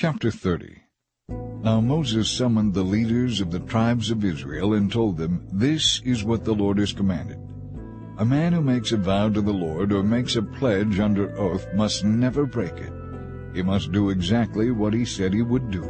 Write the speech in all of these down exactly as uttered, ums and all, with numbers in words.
Chapter thirty. Now Moses summoned the leaders of the tribes of Israel and told them, "This is what the Lord has commanded. A man who makes a vow to the Lord or makes a pledge under oath must never break it. He must do exactly what he said he would do.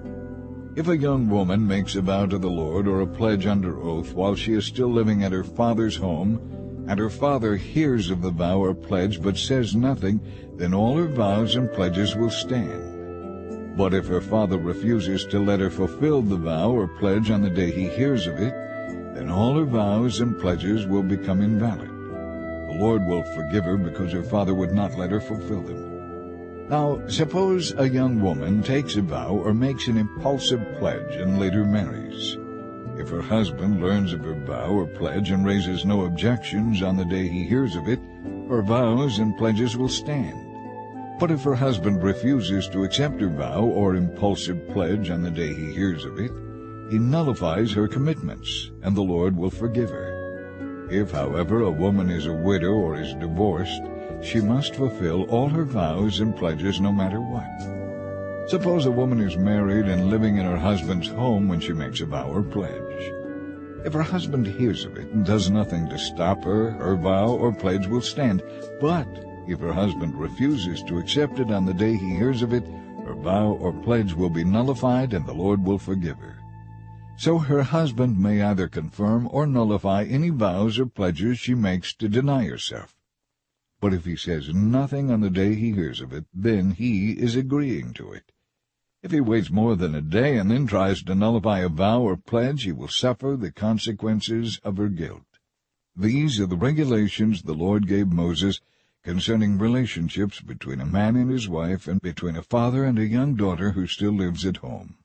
If a young woman makes a vow to the Lord or a pledge under oath while she is still living at her father's home, and her father hears of the vow or pledge but says nothing, then all her vows and pledges will stand. But if her father refuses to let her fulfill the vow or pledge on the day he hears of it, then all her vows and pledges will become invalid. The Lord will forgive her because her father would not let her fulfill them. Now, suppose a young woman takes a vow or makes an impulsive pledge and later marries. If her husband learns of her vow or pledge and raises no objections on the day he hears of it, her vows and pledges will stand. But if her husband refuses to accept her vow or impulsive pledge on the day he hears of it, he nullifies her commitments, and the Lord will forgive her. If, however, a woman is a widow or is divorced, she must fulfill all her vows and pledges no matter what. Suppose a woman is married and living in her husband's home when she makes a vow or pledge. If her husband hears of it and does nothing to stop her, her vow or pledge will stand. But if her husband refuses to accept it on the day he hears of it, her vow or pledge will be nullified and the Lord will forgive her. So her husband may either confirm or nullify any vows or pledges she makes to deny herself. But if he says nothing on the day he hears of it, then he is agreeing to it. If he waits more than a day and then tries to nullify a vow or pledge, he will suffer the consequences of her guilt. These are the regulations the Lord gave Moses concerning relationships between a man and his wife and between a father and a young daughter who still lives at home.